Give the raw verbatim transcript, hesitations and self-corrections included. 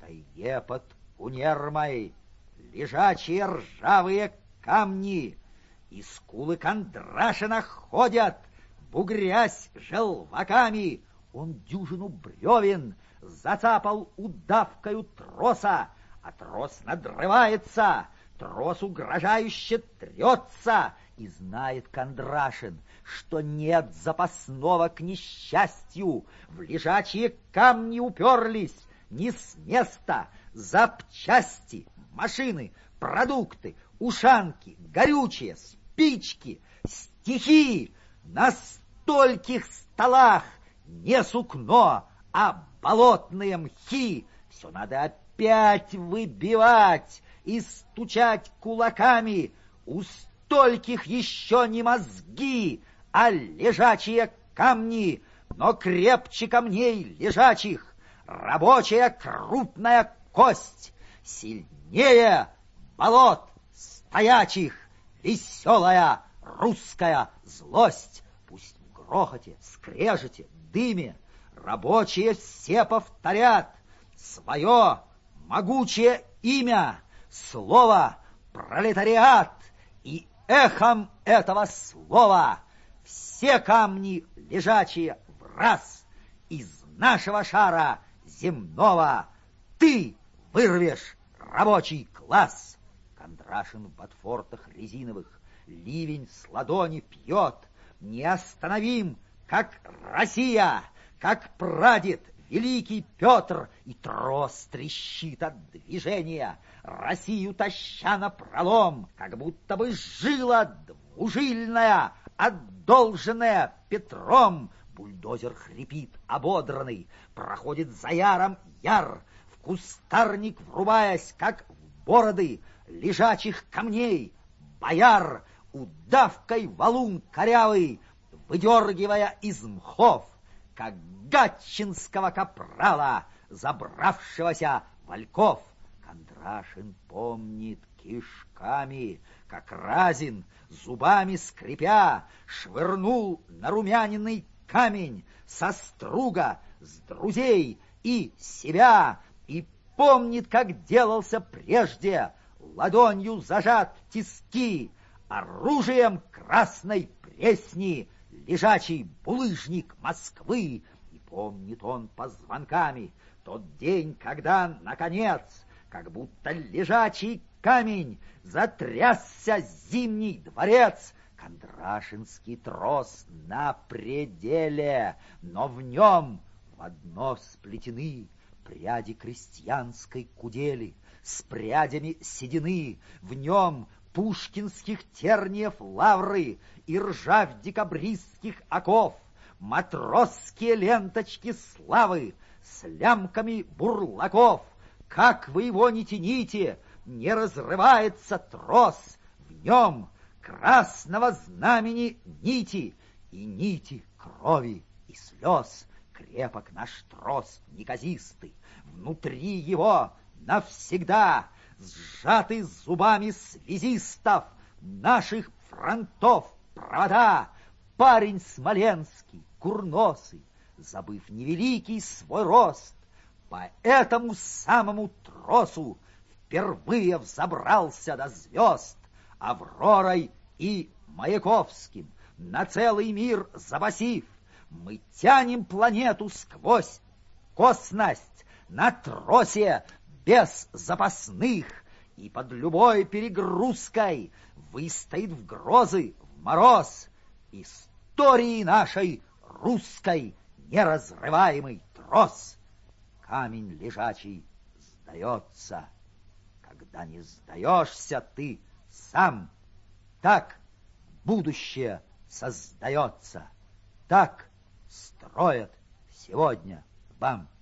Айепот унермай, лежачие ржавые камни, и скулы Кондрашина ходят, бугрясь желваками. Он дюжину бревен зацапал удавкою троса, а трос надрывается, трос угрожающе трется, и знает Кондрашин, что нет запасного к несчастью. В лежачие камни уперлись не с места запчасти, машины, продукты, ушанки, горючее, спички, стихи. На стольких столах не сукно, а болотные мхи. Все надо опять выбивать и стучать кулаками. У стольких еще не мозги, а лежачие камни, но крепче камней лежачих рабочая крупная кость, сильнее болот стоячих веселая русская злость. Пусть в грохоте, скрежете, дыме рабочие все повторят свое могучее имя, слово пролетариат, и эхом этого слова все камни лежачие в раз из нашего шара земного ты вырвешь рабочий класс. Кондрашин в ботфортах резиновых ливень с ладони пьет, неостановим, как Россия, как прадед великий Петр, и трос трещит от движения, Россию таща напролом, как будто бы жила двужильная, одолженная Петром. Бульдозер хрипит ободранный, проходит за яром яр, в кустарник врубаясь, как в бороды лежачих камней, бояр удавкой валун корявый, выдергивая из мхов, как гатчинского капрала, забравшегося вальков. Кондрашин помнит кишками, как Разин, зубами скрипя, швырнул на румяненный камень со струга, с друзей и себя, и помнит, как делался прежде, ладонью зажат в тиски, оружием красной пресни, лежачий булыжник Москвы. И помнит он позвонками тот день, когда, наконец, как будто лежачий камень, затрясся зимний дворец. Кондрашинский трос на пределе, но в нем в одно сплетены пряди крестьянской кудели с прядями седины, в нем пушкинских терниев лавры и ржавь декабристских оков, матросские ленточки славы с лямками бурлаков. Как вы его не тяните, не разрывается трос, в нем красного знамени нити, и нити крови и слез. Крепок наш трос неказистый, внутри его навсегда сжаты зубами связистов наших фронтов провода. Парень смоленский, курносый, забыв невеликий свой рост, по этому самому тросу впервые взобрался до звезд. Авророй и Маяковским на целый мир запасив, мы тянем планету сквозь косность на тросе без запасных, и под любой перегрузкой выстоит в грозы, в мороз истории нашей русской неразрываемый трос. Камень лежачий сдается, когда не сдаешься ты сам. Так будущее создается, так строят сегодня вам.